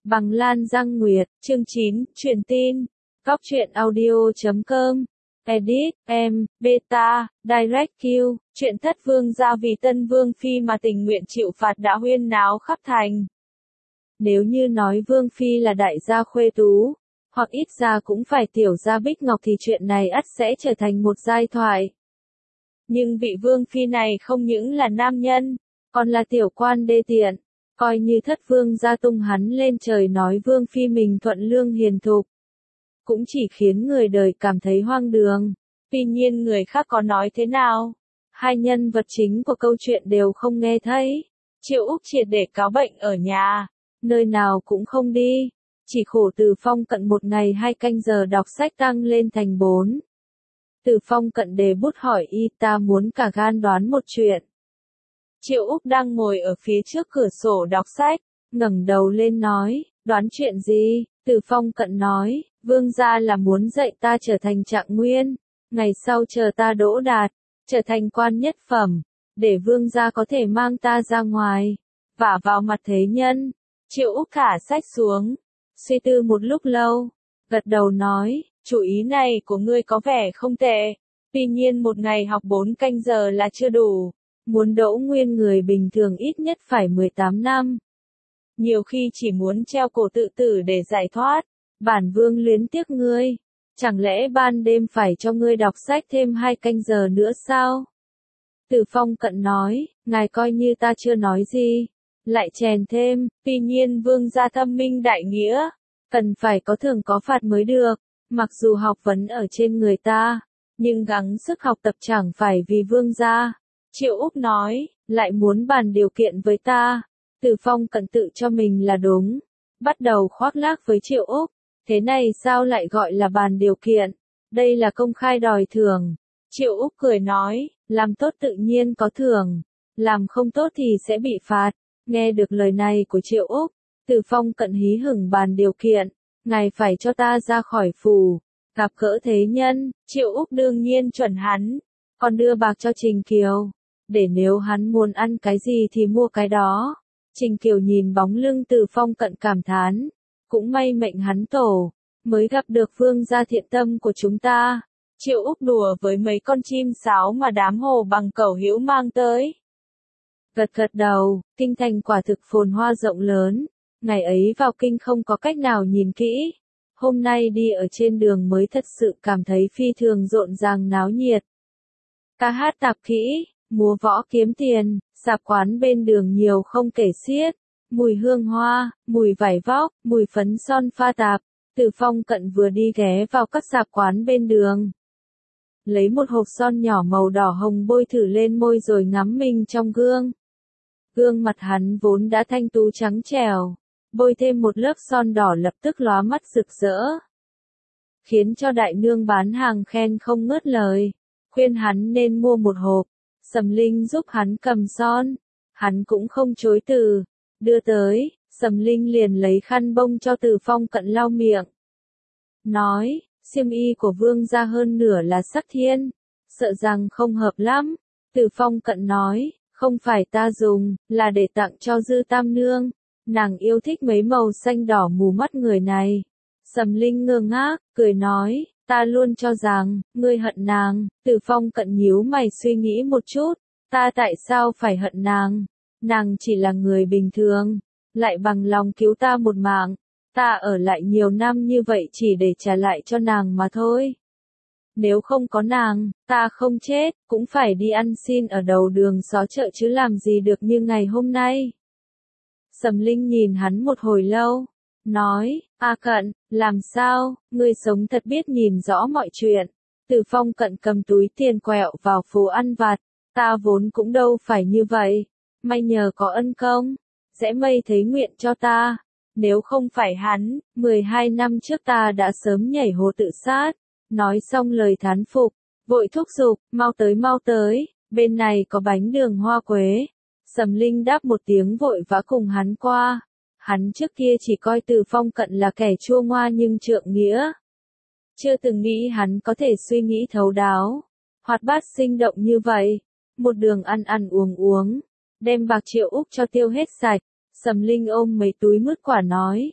Bằng Lan Giang Nguyệt, chương 9, truyền tin. Góc truyện audio.com. Edit, Beta, Direct Q, chuyện thất vương gia vì tân vương phi mà tình nguyện chịu phạt đã huyên náo khắp thành. Nếu như nói vương phi là đại gia khuê tú, hoặc ít ra cũng phải tiểu gia Bích Ngọc thì chuyện này ắt sẽ trở thành một giai thoại. Nhưng vị vương phi này không những là nam nhân, còn là tiểu quan đê tiện, coi như thất vương gia tung hắn lên trời nói vương phi mình thuận lương hiền thục. Cũng chỉ khiến người đời cảm thấy hoang đường. Tuy nhiên người khác có nói thế nào, hai nhân vật chính của câu chuyện đều không nghe thấy. Triệu Úc triệt để cáo bệnh ở nhà, nơi nào cũng không đi, chỉ khổ Từ Phong Cận một ngày 2 canh giờ đọc sách tăng lên thành 4. Từ Phong Cận đề bút hỏi y ta muốn cả gan đoán một chuyện. Triệu Úc đang ngồi ở phía trước cửa sổ đọc sách, ngẩng đầu lên nói, đoán chuyện gì? Từ Phong Cận nói, vương gia là muốn dạy ta trở thành trạng nguyên, ngày sau chờ ta đỗ đạt, trở thành quan nhất phẩm, để vương gia có thể mang ta ra ngoài, vả vào mặt thế nhân. Triệu Úc thả sách xuống, suy tư một lúc lâu, gật đầu nói, chủ ý này của ngươi có vẻ không tệ, tuy nhiên một ngày học 4 canh giờ là chưa đủ, muốn đỗ nguyên người bình thường ít nhất phải 18 năm. Nhiều khi chỉ muốn treo cổ tự tử để giải thoát, bản vương luyến tiếc ngươi, chẳng lẽ ban đêm phải cho ngươi đọc sách thêm 2 canh giờ nữa sao? Từ Phong Cận nói, ngài coi như ta chưa nói gì, lại chèn thêm, tuy nhiên vương gia thâm minh đại nghĩa, cần phải có thưởng có phạt mới được, mặc dù học vấn ở trên người ta, nhưng gắng sức học tập chẳng phải vì vương gia. Triệu Úc nói, lại muốn bàn điều kiện với ta. Từ Phong Cận tự cho mình là đúng, bắt đầu khoác lác với Triệu Úc, thế này sao lại gọi là bàn điều kiện, đây là công khai đòi thưởng. Triệu Úc cười nói, làm tốt tự nhiên có thưởng, làm không tốt thì sẽ bị phạt. Nghe được lời này của Triệu Úc, Từ Phong Cận hí hửng bàn điều kiện, ngài phải cho ta ra khỏi phủ, gặp gỡ thế nhân. Triệu Úc đương nhiên chuẩn hắn, còn đưa bạc cho Trình Kiều, để nếu hắn muốn ăn cái gì thì mua cái đó. Trình Kiều nhìn bóng lưng Từ Phong Cận cảm thán, cũng may mệnh hắn tổ, mới gặp được vương gia thiện tâm của chúng ta. Triệu Úc đùa với mấy con chim sáo mà đám Hồ Bằng Cẩu Hữu mang tới. Gật gật đầu, kinh thành quả thực phồn hoa rộng lớn, ngày ấy vào kinh không có cách nào nhìn kỹ. Hôm nay đi ở trên đường mới thật sự cảm thấy phi thường rộn ràng náo nhiệt. Ca hát tạp kỹ, múa võ kiếm tiền, sạp quán bên đường nhiều không kể xiết, mùi hương hoa, mùi vải vóc, mùi phấn son pha tạp. Từ Phong Cận vừa đi ghé vào các sạp quán bên đường, lấy một hộp son nhỏ màu đỏ hồng bôi thử lên môi rồi ngắm mình trong gương. Gương mặt hắn vốn đã thanh tú trắng trẻo, bôi thêm một lớp son đỏ lập tức lóa mắt rực rỡ, khiến cho đại nương bán hàng khen không ngớt lời, khuyên hắn nên mua một hộp. Sầm Linh giúp hắn cầm son, hắn cũng không chối từ, đưa tới, Sầm Linh liền lấy khăn bông cho Từ Phong Cận lau miệng. Nói, xiêm y của vương gia hơn nửa là sắc thiên, sợ rằng không hợp lắm. Từ Phong Cận nói, không phải ta dùng, là để tặng cho Dư Tam Nương, nàng yêu thích mấy màu xanh đỏ mù mắt người này. Sầm Linh ngơ ngác, cười nói, ta luôn cho rằng, ngươi hận nàng. Từ Phong Cận nhíu mày suy nghĩ một chút, ta tại sao phải hận nàng? Nàng chỉ là người bình thường, lại bằng lòng cứu ta một mạng, ta ở lại nhiều năm như vậy chỉ để trả lại cho nàng mà thôi. Nếu không có nàng, ta không chết, cũng phải đi ăn xin ở đầu đường xó chợ chứ làm gì được như ngày hôm nay. Sầm Linh nhìn hắn một hồi lâu, nói, A Cận, làm sao, ngươi sống thật biết nhìn rõ mọi chuyện. Từ Phong Cận cầm túi tiền quẹo vào phố ăn vặt, ta vốn cũng đâu phải như vậy, may nhờ có ân công, sẽ mây thấy nguyện cho ta, nếu không phải hắn, 12 năm trước ta đã sớm nhảy hồ tự sát. Nói xong lời thán phục, vội thúc giục, mau tới, bên này có bánh đường hoa quế. Sầm Linh đáp một tiếng vội vã cùng hắn qua. Hắn trước kia chỉ coi Từ Phong Cận là kẻ chua ngoa nhưng trượng nghĩa. Chưa từng nghĩ hắn có thể suy nghĩ thấu đáo, hoạt bát sinh động như vậy. Một đường ăn uống, đem bạc Triệu Úc cho tiêu hết sạch. Sầm Linh ôm mấy túi mứt quả nói,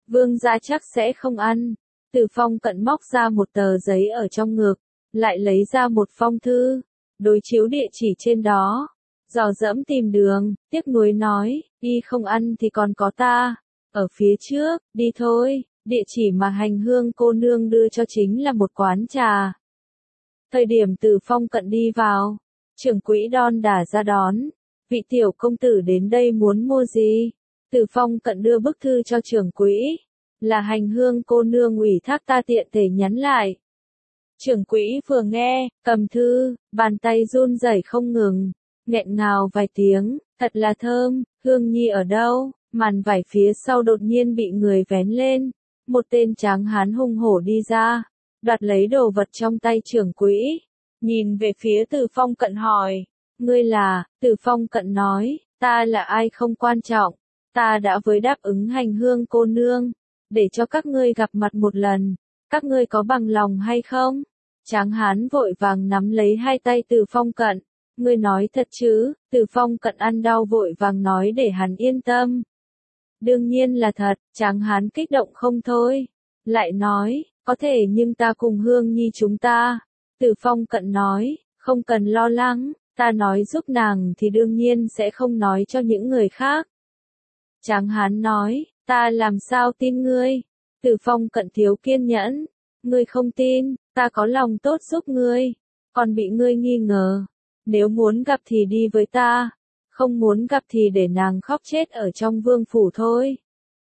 Vương gia chắc sẽ không ăn. Từ Phong Cận móc ra một tờ giấy ở trong ngực, lại lấy ra một phong thư, đối chiếu địa chỉ trên đó. Dò dẫm tìm đường, tiếc nuối nói, y không ăn thì còn có ta. Ở phía trước, đi thôi, địa chỉ mà Hành Hương cô nương đưa cho chính là một quán trà. Thời điểm Từ Phong Cận đi vào, trưởng quỹ đon đả ra đón. Vị tiểu công tử đến đây muốn mua gì? Từ Phong Cận đưa bức thư cho trưởng quỹ. Là Hành Hương cô nương ủy thác ta tiện thể nhắn lại. Trưởng quỹ vừa nghe, cầm thư, bàn tay run rẩy không ngừng, nghẹn ngào vài tiếng, thật là thơm, Hương Nhi ở đâu? Màn vải phía sau đột nhiên bị người vén lên, một tên tráng hán hung hổ đi ra, đoạt lấy đồ vật trong tay trưởng quỹ, nhìn về phía Từ Phong Cận hỏi, ngươi là? Từ Phong Cận nói, ta là ai không quan trọng, ta đã với đáp ứng Hành Hương cô nương, để cho các ngươi gặp mặt một lần, các ngươi có bằng lòng hay không? Tráng hán vội vàng nắm lấy hai tay Từ Phong Cận, ngươi nói thật chứ? Từ Phong Cận ăn đau vội vàng nói để hắn yên tâm. Đương nhiên là thật, tráng hán kích động không thôi. Lại nói, có thể nhưng ta cùng Hương Nhi chúng ta. Từ Phong Cận nói, không cần lo lắng, ta nói giúp nàng thì đương nhiên sẽ không nói cho những người khác. Tráng hán nói, ta làm sao tin ngươi? Từ Phong Cận thiếu kiên nhẫn, ngươi không tin, ta có lòng tốt giúp ngươi, còn bị ngươi nghi ngờ. Nếu muốn gặp thì đi với ta, không muốn gặp thì để nàng khóc chết ở trong vương phủ thôi.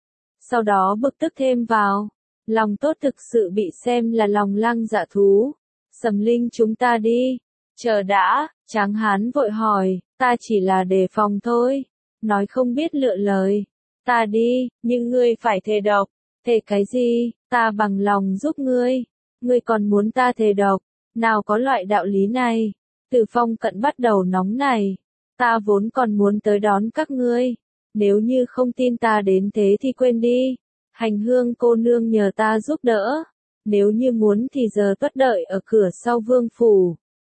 Sau đó bực tức thêm vào, lòng tốt thực sự bị xem là lòng lang dạ thú. Sầm Linh chúng ta đi. Chờ đã, tráng hán vội hỏi, ta chỉ là đề phòng thôi, nói không biết lựa lời. Ta đi, nhưng ngươi phải thề độc. Thề cái gì? Ta bằng lòng giúp ngươi. Ngươi còn muốn ta thề độc? Nào có loại đạo lý này. Từ Phong Cận bắt đầu nóng này. Ta vốn còn muốn tới đón các ngươi. Nếu như không tin ta đến thế thì quên đi. Hành Hương cô nương nhờ ta giúp đỡ. Nếu như muốn thì giờ tuất đợi ở cửa sau vương phủ.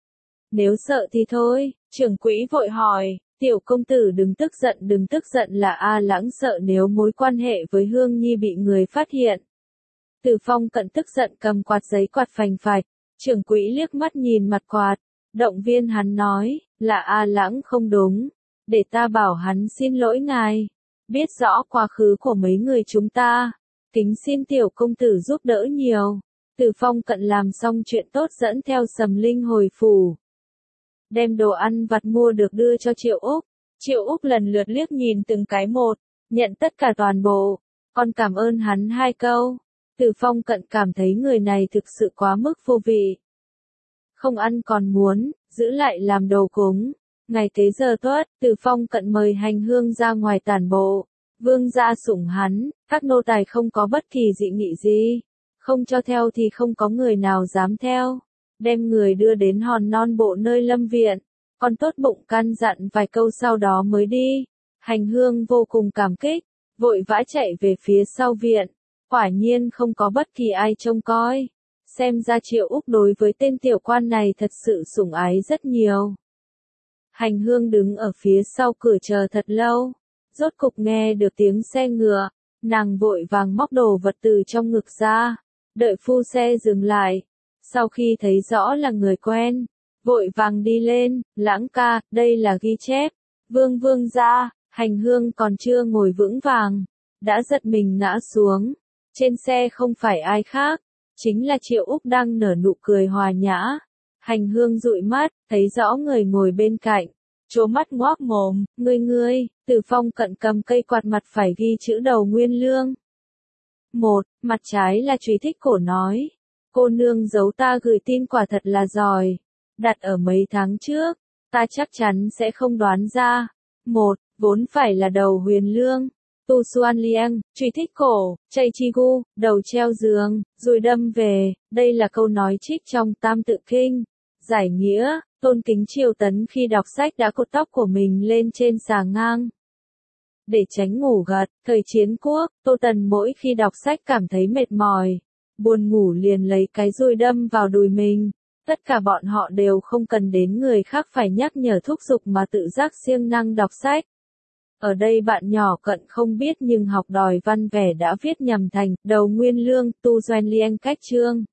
Nếu sợ thì thôi. Trưởng quỹ vội hỏi, tiểu công tử đừng tức giận là A Lãng sợ nếu mối quan hệ với Hương Nhi bị người phát hiện. Từ Phong Cận tức giận cầm quạt giấy quạt phành phạch. Trưởng quỹ liếc mắt nhìn mặt quạt, động viên hắn nói, là A Lãng không đúng, để ta bảo hắn xin lỗi ngài, biết rõ quá khứ của mấy người chúng ta, kính xin tiểu công tử giúp đỡ nhiều. Từ Phong Cận làm xong chuyện tốt dẫn theo Sầm Linh hồi phủ, đem đồ ăn vặt mua được đưa cho Triệu Úc. Triệu Úc lần lượt liếc nhìn từng cái một, nhận tất cả toàn bộ, còn cảm ơn hắn 2 câu. Từ Phong Cận cảm thấy người này thực sự quá mức vô vị. Không ăn còn muốn, giữ lại làm đồ cúng. Ngày tế giờ tuất, Từ Phong Cận mời Hành Hương ra ngoài tản bộ. Vương gia sủng hắn, các nô tài không có bất kỳ dị nghị gì. Không cho theo thì không có người nào dám theo. Đem người đưa đến hòn non bộ nơi lâm viện. Còn tốt bụng căn dặn vài câu sau đó mới đi. Hành Hương vô cùng cảm kích, vội vã chạy về phía sau viện. Quả nhiên không có bất kỳ ai trông coi. Xem ra Triệu Úc đối với tên tiểu quan này thật sự sủng ái rất nhiều. Hành Hương đứng ở phía sau cửa chờ thật lâu. Rốt cục nghe được tiếng xe ngựa. Nàng vội vàng móc đồ vật từ trong ngực ra. Đợi phu xe dừng lại. Sau khi thấy rõ là người quen, vội vàng đi lên, Lãng ca, đây là ghi chép. Vương gia. Hành Hương còn chưa ngồi vững vàng, đã giật mình ngã xuống. Trên xe không phải ai khác, chính là Triệu Úc đang nở nụ cười hòa nhã. Hành Hương dụi mắt, thấy rõ người ngồi bên cạnh, trố mắt ngoác mồm, ngươi. Từ Phong Cận cầm cây quạt mặt phải ghi chữ đầu Nguyên Lương. Mặt trái là Trùy Thích Cổ nói, cô nương giấu ta gửi tin quả thật là giỏi, đặt ở mấy tháng trước, ta chắc chắn sẽ không đoán ra. Vốn phải là đầu Huyền Lương. Tu Xuan Liang, Trùy Thích Cổ, Chay Chi Gu, đầu treo giường, rồi đâm về, đây là câu nói trích trong Tam Tự Kinh. Giải nghĩa, Tôn Kính Triều Tấn khi đọc sách đã cột tóc của mình lên trên xà ngang. Để tránh ngủ gật, thời chiến quốc, Tô Tần mỗi khi đọc sách cảm thấy mệt mỏi, buồn ngủ liền lấy cái dùi đâm vào đùi mình. Tất cả bọn họ đều không cần đến người khác phải nhắc nhở thúc giục mà tự giác siêng năng đọc sách. Ở đây bạn nhỏ cận không biết nhưng học đòi văn vẻ đã viết nhầm thành, đầu nguyên lương, tu doanh liên cách chương.